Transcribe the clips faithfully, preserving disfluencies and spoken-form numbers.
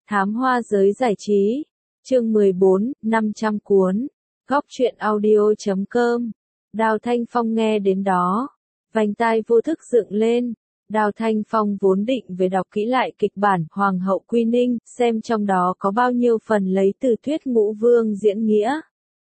Thám hoa giới giải trí. Chương mười bốn, năm trăm cuốn. Góc truyện audio chấm com. Đào Thanh Phong nghe đến đó, vành tai vô thức dựng lên. Đào Thanh Phong vốn định về đọc kỹ lại kịch bản Hoàng hậu Quy Ninh, xem trong đó có bao nhiêu phần lấy từ thuyết Ngũ Vương diễn nghĩa,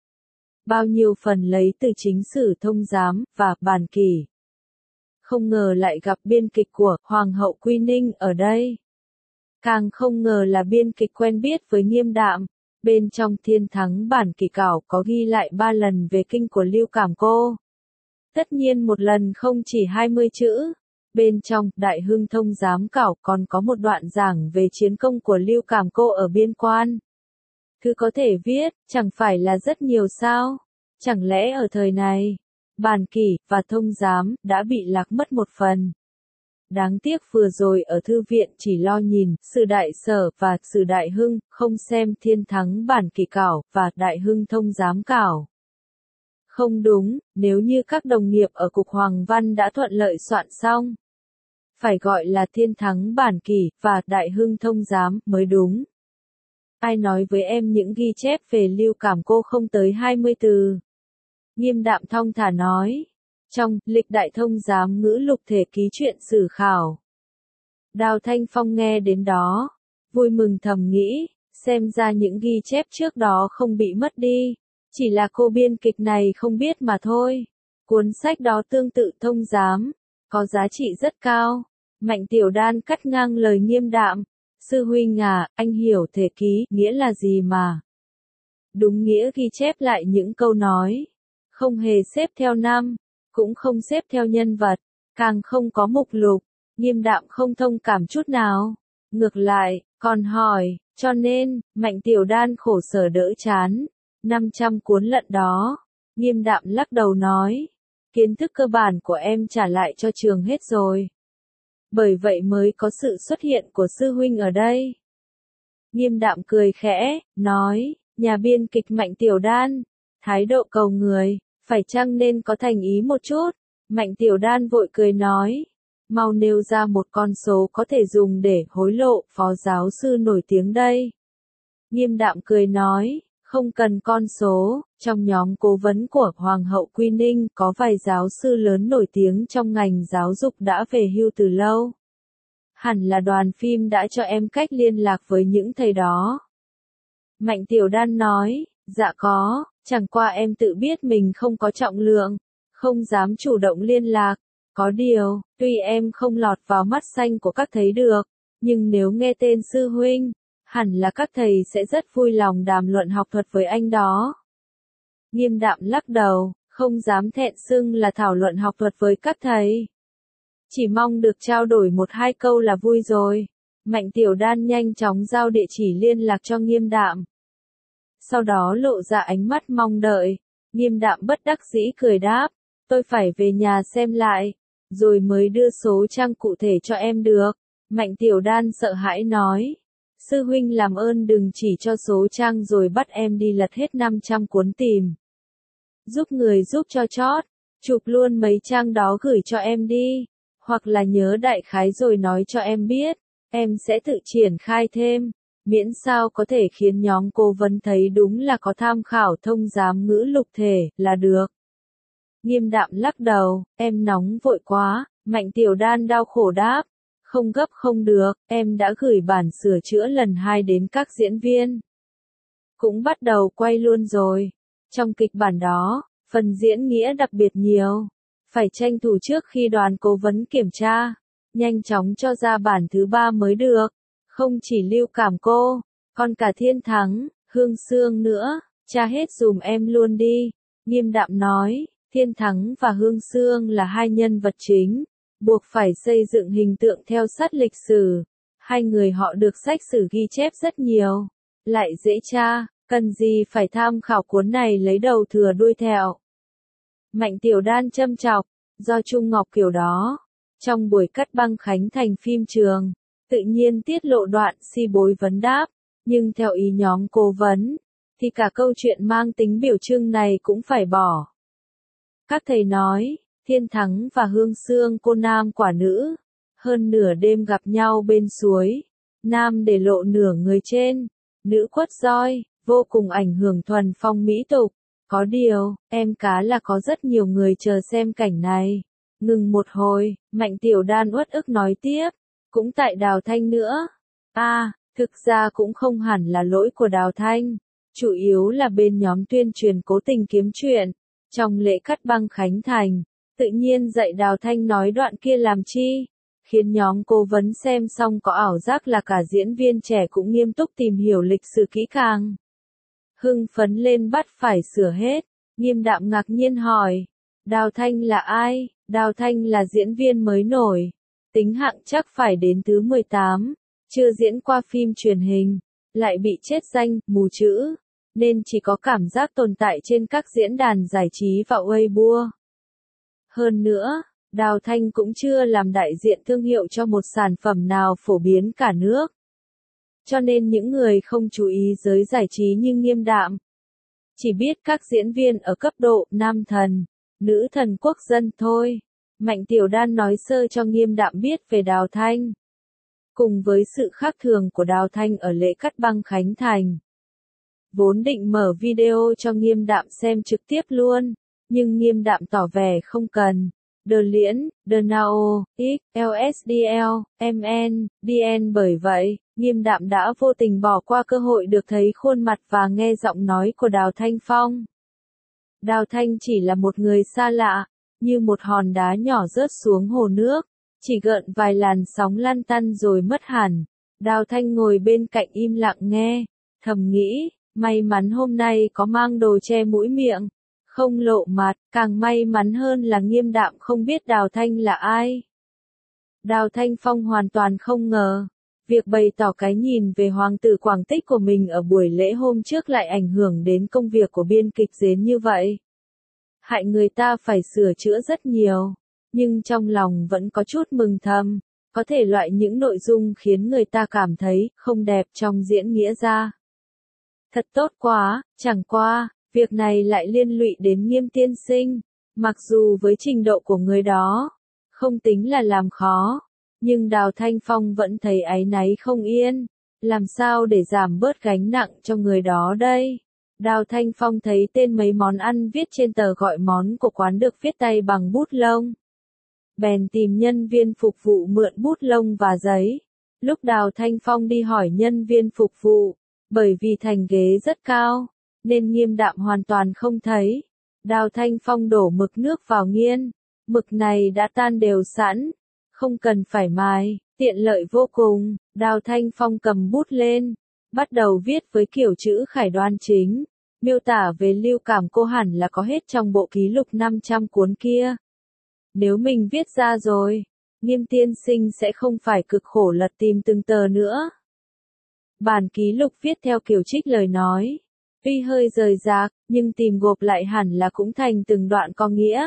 bao nhiêu phần lấy từ chính sử Thông Giám và Bản Kỷ. Không ngờ lại gặp biên kịch của Hoàng hậu Quy Ninh ở đây. Càng không ngờ là biên kịch quen biết với Nghiêm Đạm. Bên trong Thiên Thắng Bản Kỷ Cảo có ghi lại ba lần về kinh của Lưu Cảm Cô. Tất nhiên một lần không chỉ hai mươi chữ. Bên trong Đại Hưng Thông Giám Cảo còn có một đoạn giảng về chiến công của Lưu Cảm Cô ở biên quan. Thứ có thể viết, chẳng phải là rất nhiều sao? Chẳng lẽ ở thời này, Bản Kỷ và Thông Giám đã bị lạc mất một phần? Đáng tiếc vừa rồi ở thư viện chỉ lo nhìn Sử Đại Sở và Sử Đại Hưng, không xem Thiên Thắng Bản Kỷ Cảo và Đại Hưng Thông Giám Cảo. Không đúng, nếu như các đồng nghiệp ở Cục Hoàng Văn đã thuận lợi soạn xong, phải gọi là Thiên Thắng Bản Kỷ và Đại Hưng Thông Giám mới đúng. Ai nói với em những ghi chép về Lưu Cảm Cô không tới hai mươi từ? Nghiêm Đạm thong thả nói. Trong Lịch Đại Thông Giám ngữ lục thể ký truyện sử khảo. Đào Thanh Phong nghe đến đó, vui mừng thầm nghĩ, xem ra những ghi chép trước đó không bị mất đi, chỉ là cô biên kịch này không biết mà thôi. Cuốn sách đó tương tự Thông Giám, có giá trị rất cao. Mạnh Tiểu Đan cắt ngang lời Nghiêm Đạm. Sư huynh à, anh hiểu thể ký nghĩa là gì mà? Đúng nghĩa ghi chép lại những câu nói, không hề xếp theo năm, cũng không xếp theo nhân vật, càng không có mục lục. Nghiêm Đạm không thông cảm chút nào. Ngược lại, còn hỏi, cho nên, Mạnh Tiểu Đan khổ sở đỡ chán. năm trăm cuốn lận đó. Nghiêm Đạm lắc đầu nói, kiến thức cơ bản của em trả lại cho trường hết rồi. Bởi vậy mới có sự xuất hiện của sư huynh ở đây. Nghiêm Đạm cười khẽ, nói, nhà biên kịch Mạnh Tiểu Đan, thái độ cầu người, phải chăng nên có thành ý một chút? Mạnh Tiểu Đan vội cười nói, mau nêu ra một con số có thể dùng để hối lộ phó giáo sư nổi tiếng đây. Nghiêm Đạm cười nói, không cần con số, trong nhóm cố vấn của Hoàng hậu Quy Ninh có vài giáo sư lớn nổi tiếng trong ngành giáo dục đã về hưu từ lâu. Hẳn là đoàn phim đã cho em cách liên lạc với những thầy đó. Mạnh Tiểu Đan nói, dạ có, chẳng qua em tự biết mình không có trọng lượng, không dám chủ động liên lạc. Có điều, tuy em không lọt vào mắt xanh của các thầy được, nhưng nếu nghe tên sư huynh, hẳn là các thầy sẽ rất vui lòng đàm luận học thuật với anh đó. Nghiêm Đạm lắc đầu, không dám thẹn xưng là thảo luận học thuật với các thầy. Chỉ mong được trao đổi một hai câu là vui rồi. Mạnh Tiểu Đan nhanh chóng giao địa chỉ liên lạc cho Nghiêm Đạm. Sau đó lộ ra ánh mắt mong đợi. Nghiêm Đạm bất đắc dĩ cười đáp, tôi phải về nhà xem lại, rồi mới đưa số trang cụ thể cho em được. Mạnh Tiểu Đan sợ hãi nói, sư huynh làm ơn đừng chỉ cho số trang rồi bắt em đi lật hết năm trăm cuốn tìm. Giúp người giúp cho chót, chụp luôn mấy trang đó gửi cho em đi, hoặc là nhớ đại khái rồi nói cho em biết, em sẽ tự triển khai thêm, miễn sao có thể khiến nhóm cố vấn thấy đúng là có tham khảo Thông Giám ngữ lục thể là được. Nghiêm Đạm lắc đầu, em nóng vội quá. Mạnh Tiểu Đan đau khổ đáp, không gấp không được, em đã gửi bản sửa chữa lần hai đến các diễn viên. Cũng bắt đầu quay luôn rồi. Trong kịch bản đó, phần diễn nghĩa đặc biệt nhiều. Phải tranh thủ trước khi đoàn cố vấn kiểm tra, nhanh chóng cho ra bản thứ ba mới được. Không chỉ Lưu Cảm Cô, còn cả Thiên Thắng, Hương Sương nữa, tra hết dùm em luôn đi. Nghiêm Đạm nói, Thiên Thắng và Hương Sương là hai nhân vật chính, buộc phải xây dựng hình tượng theo sát lịch sử. Hai người họ được sách sử ghi chép rất nhiều, lại dễ tra, cần gì phải tham khảo cuốn này lấy đầu thừa đuôi thẹo. Mạnh Tiểu Đan châm chọc, do Trung Ngọc kiểu đó, trong buổi cắt băng khánh thành phim trường, tự nhiên tiết lộ đoạn si bối vấn đáp, nhưng theo ý nhóm cố vấn, thì cả câu chuyện mang tính biểu trưng này cũng phải bỏ. Các thầy nói, Thiên Thắng và Hương Sương cô nam quả nữ, hơn nửa đêm gặp nhau bên suối, nam để lộ nửa người trên, nữ quất roi, vô cùng ảnh hưởng thuần phong mỹ tục. Có điều, em cá là có rất nhiều người chờ xem cảnh này. Ngừng một hồi, Mạnh Tiểu Đan uất ức nói tiếp, cũng tại Đào Thanh nữa. a à, thực ra cũng không hẳn là lỗi của Đào Thanh, chủ yếu là bên nhóm tuyên truyền cố tình kiếm chuyện. Trong lễ cắt băng khánh thành, tự nhiên dạy Đào Thanh nói đoạn kia làm chi, khiến nhóm cố vấn xem xong có ảo giác là cả diễn viên trẻ cũng nghiêm túc tìm hiểu lịch sử kỹ càng. Hưng phấn lên bắt phải sửa hết, Nghiêm Đạm ngạc nhiên hỏi, Đào Thanh là ai? Đào Thanh là diễn viên mới nổi, tính hạng chắc phải đến thứ mười tám, chưa diễn qua phim truyền hình, lại bị chết danh, mù chữ, nên chỉ có cảm giác tồn tại trên các diễn đàn giải trí và Weibo. Hơn nữa, Đào Thanh cũng chưa làm đại diện thương hiệu cho một sản phẩm nào phổ biến cả nước. Cho nên những người không chú ý giới giải trí như Nghiêm Đạm, chỉ biết các diễn viên ở cấp độ nam thần, nữ thần quốc dân thôi. Mạnh Tiểu Đan nói sơ cho Nghiêm Đạm biết về Đào Thanh. Cùng với sự khác thường của Đào Thanh ở lễ cắt băng khánh thành, vốn định mở video cho Nghiêm Đạm xem trực tiếp luôn, nhưng Nghiêm Đạm tỏ vẻ không cần. The Liễn, The Now, X, lờ ét đê lờ, em en, đê en bởi vậy, Nghiêm Đạm đã vô tình bỏ qua cơ hội được thấy khuôn mặt và nghe giọng nói của Đào Thanh Phong. Đào Thanh chỉ là một người xa lạ, như một hòn đá nhỏ rớt xuống hồ nước, chỉ gợn vài làn sóng lăn tăn rồi mất hẳn. Đào Thanh ngồi bên cạnh im lặng nghe, thầm nghĩ, may mắn hôm nay có mang đồ che mũi miệng, không lộ mặt, càng may mắn hơn là Nghiêm Đạm không biết Đào Thanh là ai. Đào Thanh Phong hoàn toàn không ngờ, việc bày tỏ cái nhìn về hoàng tử Quảng Tích của mình ở buổi lễ hôm trước lại ảnh hưởng đến công việc của biên kịch đến như vậy. Hại người ta phải sửa chữa rất nhiều, nhưng trong lòng vẫn có chút mừng thầm, có thể loại những nội dung khiến người ta cảm thấy không đẹp trong diễn nghĩa ra. Thật tốt quá, chẳng qua, việc này lại liên lụy đến Nghiêm tiên sinh, mặc dù với trình độ của người đó, không tính là làm khó, nhưng Đào Thanh Phong vẫn thấy áy náy không yên, làm sao để giảm bớt gánh nặng cho người đó đây? Đào Thanh Phong thấy tên mấy món ăn viết trên tờ gọi món của quán được viết tay bằng bút lông. Bèn tìm nhân viên phục vụ mượn bút lông và giấy. Lúc Đào Thanh Phong đi hỏi nhân viên phục vụ, bởi vì thành ghế rất cao, nên Nghiêm Đạm hoàn toàn không thấy. Đào Thanh Phong đổ mực nước vào nghiên, mực này đã tan đều sẵn, không cần phải mài, tiện lợi vô cùng. Đào Thanh Phong cầm bút lên, bắt đầu viết với kiểu chữ khải đoan chính, miêu tả về Lưu Cảm Cô hẳn là có hết trong bộ ký lục năm trăm cuốn kia. Nếu mình viết ra rồi, Nghiêm tiên sinh sẽ không phải cực khổ lật tìm từng tờ nữa. Bản ký lục viết theo kiểu trích lời nói, tuy hơi rời rạc, nhưng tìm gộp lại hẳn là cũng thành từng đoạn có nghĩa.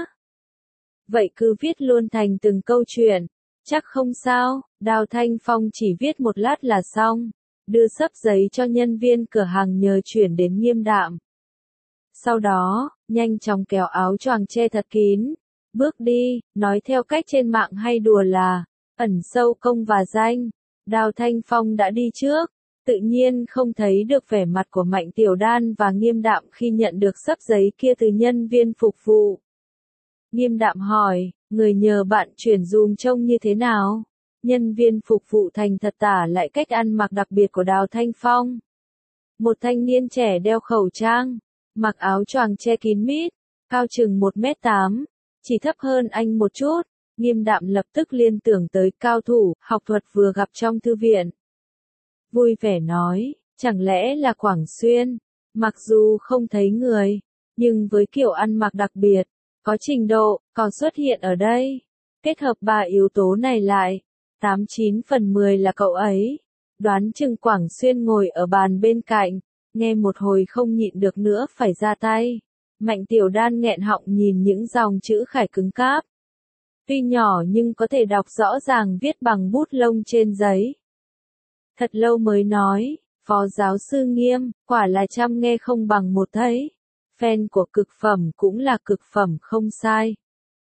Vậy cứ viết luôn thành từng câu chuyện, chắc không sao. Đào Thanh Phong chỉ viết một lát là xong, đưa xấp giấy cho nhân viên cửa hàng nhờ chuyển đến Nghiêm Đạm. Sau đó, nhanh chóng kéo áo choàng che thật kín, bước đi, nói theo cách trên mạng hay đùa là, ẩn sâu công và danh. Đào Thanh Phong đã đi trước, tự nhiên không thấy được vẻ mặt của Mạnh Tiểu Đan và Nghiêm Đạm khi nhận được xấp giấy kia từ nhân viên phục vụ. Nghiêm Đạm hỏi, người nhờ bạn chuyển dùm trông như thế nào? Nhân viên phục vụ thành thật tả lại cách ăn mặc đặc biệt của Đào Thanh Phong. Một thanh niên trẻ đeo khẩu trang, mặc áo choàng che kín mít, cao chừng một mét tám, chỉ thấp hơn anh một chút. Nghiêm Đạm lập tức liên tưởng tới cao thủ học thuật vừa gặp trong thư viện. Vui vẻ nói, chẳng lẽ là Quảng Xuyên? Mặc dù không thấy người, nhưng với kiểu ăn mặc đặc biệt, có trình độ, còn xuất hiện ở đây. Kết hợp ba yếu tố này lại, tám chín phần mười là cậu ấy. Đoán chừng Quảng Xuyên ngồi ở bàn bên cạnh, nghe một hồi không nhịn được nữa phải ra tay. Mạnh Tiểu Đan nghẹn họng nhìn những dòng chữ khải cứng cáp. Tuy nhỏ nhưng có thể đọc rõ ràng viết bằng bút lông trên giấy. Thật lâu mới nói, Phó giáo sư Nghiêm, quả là trăm nghe không bằng một thấy. Fan của cực phẩm cũng là cực phẩm không sai.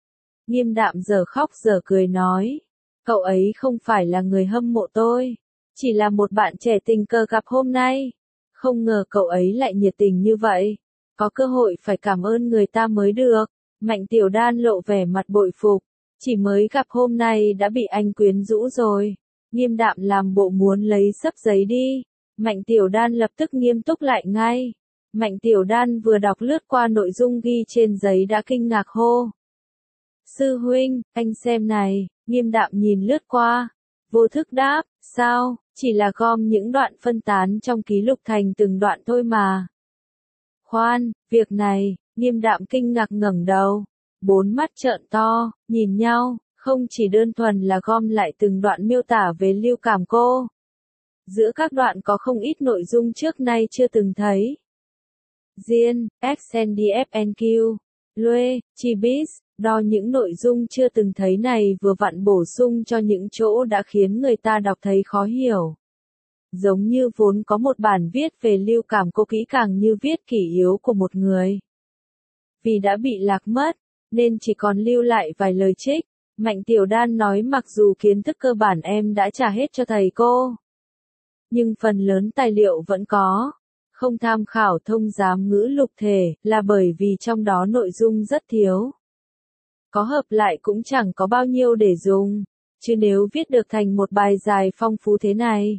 Nghiêm Đạm giờ khóc giờ cười nói, cậu ấy không phải là người hâm mộ tôi, Chỉ là một bạn trẻ tình cờ gặp hôm nay. Không ngờ cậu ấy lại nhiệt tình như vậy. Có cơ hội phải cảm ơn người ta mới được. Mạnh Tiểu Đan lộ vẻ mặt bội phục. Chỉ mới gặp hôm nay đã bị anh quyến rũ rồi. Nghiêm Đạm làm bộ muốn lấy xấp giấy đi. Mạnh Tiểu Đan lập tức nghiêm túc lại ngay. Mạnh Tiểu Đan vừa đọc lướt qua nội dung ghi trên giấy đã kinh ngạc hô. Sư huynh, anh xem này. Nghiêm Đạm nhìn lướt qua. Vô thức đáp, sao, chỉ là gom những đoạn phân tán trong ký lục thành từng đoạn thôi mà. Khoan, việc này, Nghiêm Đạm kinh ngạc ngẩng đầu. Bốn mắt trợn to, nhìn nhau, không chỉ đơn thuần là gom lại từng đoạn miêu tả về Lưu Cảm cô. Giữa các đoạn có không ít nội dung trước nay chưa từng thấy. Diên, ích en đê ép en quy, Lue, Chibis, đo những nội dung chưa từng thấy này vừa vặn bổ sung cho những chỗ đã khiến người ta đọc thấy khó hiểu. Giống như vốn có một bản viết về Lưu Cảm cô kỹ càng như viết kỷ yếu của một người. Vì đã bị lạc mất, nên chỉ còn lưu lại vài lời trích. Mạnh Tiểu Đan nói mặc dù kiến thức cơ bản em đã trả hết cho thầy cô. Nhưng phần lớn tài liệu vẫn có. Không tham khảo thông giám ngữ lục thể là bởi vì trong đó nội dung rất thiếu. Có hợp lại cũng chẳng có bao nhiêu để dùng. Chứ nếu viết được thành một bài dài phong phú thế này.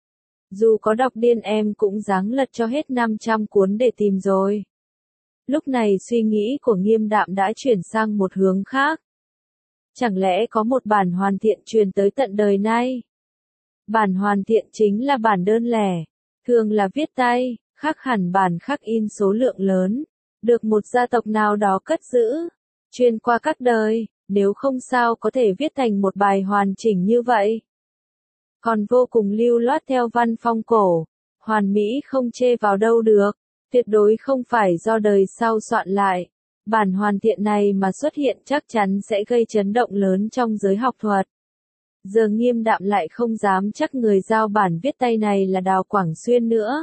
Dù có đọc điên em cũng ráng lật cho hết năm trăm cuốn để tìm rồi. Lúc này suy nghĩ của Nghiêm Đạm đã chuyển sang một hướng khác. Chẳng lẽ có một bản hoàn thiện truyền tới tận đời nay? Bản hoàn thiện chính là bản đơn lẻ, thường là viết tay, khác hẳn bản khắc in số lượng lớn, được một gia tộc nào đó cất giữ, truyền qua các đời, nếu không sao có thể viết thành một bài hoàn chỉnh như vậy. Còn vô cùng lưu loát theo văn phong cổ, hoàn mỹ không chê vào đâu được, tuyệt đối không phải do đời sau soạn lại. Bản hoàn thiện này mà xuất hiện chắc chắn sẽ gây chấn động lớn trong giới học thuật. Giờ Nghiêm Đạm lại không dám chắc người giao bản viết tay này là Đào Quảng Xuyên nữa.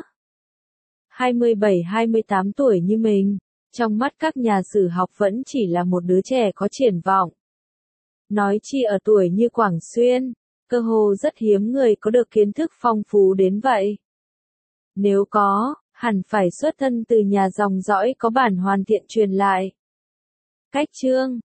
hai mươi bảy hai mươi tám tuổi như mình, trong mắt các nhà sử học vẫn chỉ là một đứa trẻ có triển vọng. Nói chi ở tuổi như Quảng Xuyên, cơ hồ rất hiếm người có được kiến thức phong phú đến vậy. Nếu có, hẳn phải xuất thân từ nhà dòng dõi có bản hoàn thiện truyền lại. Cách chương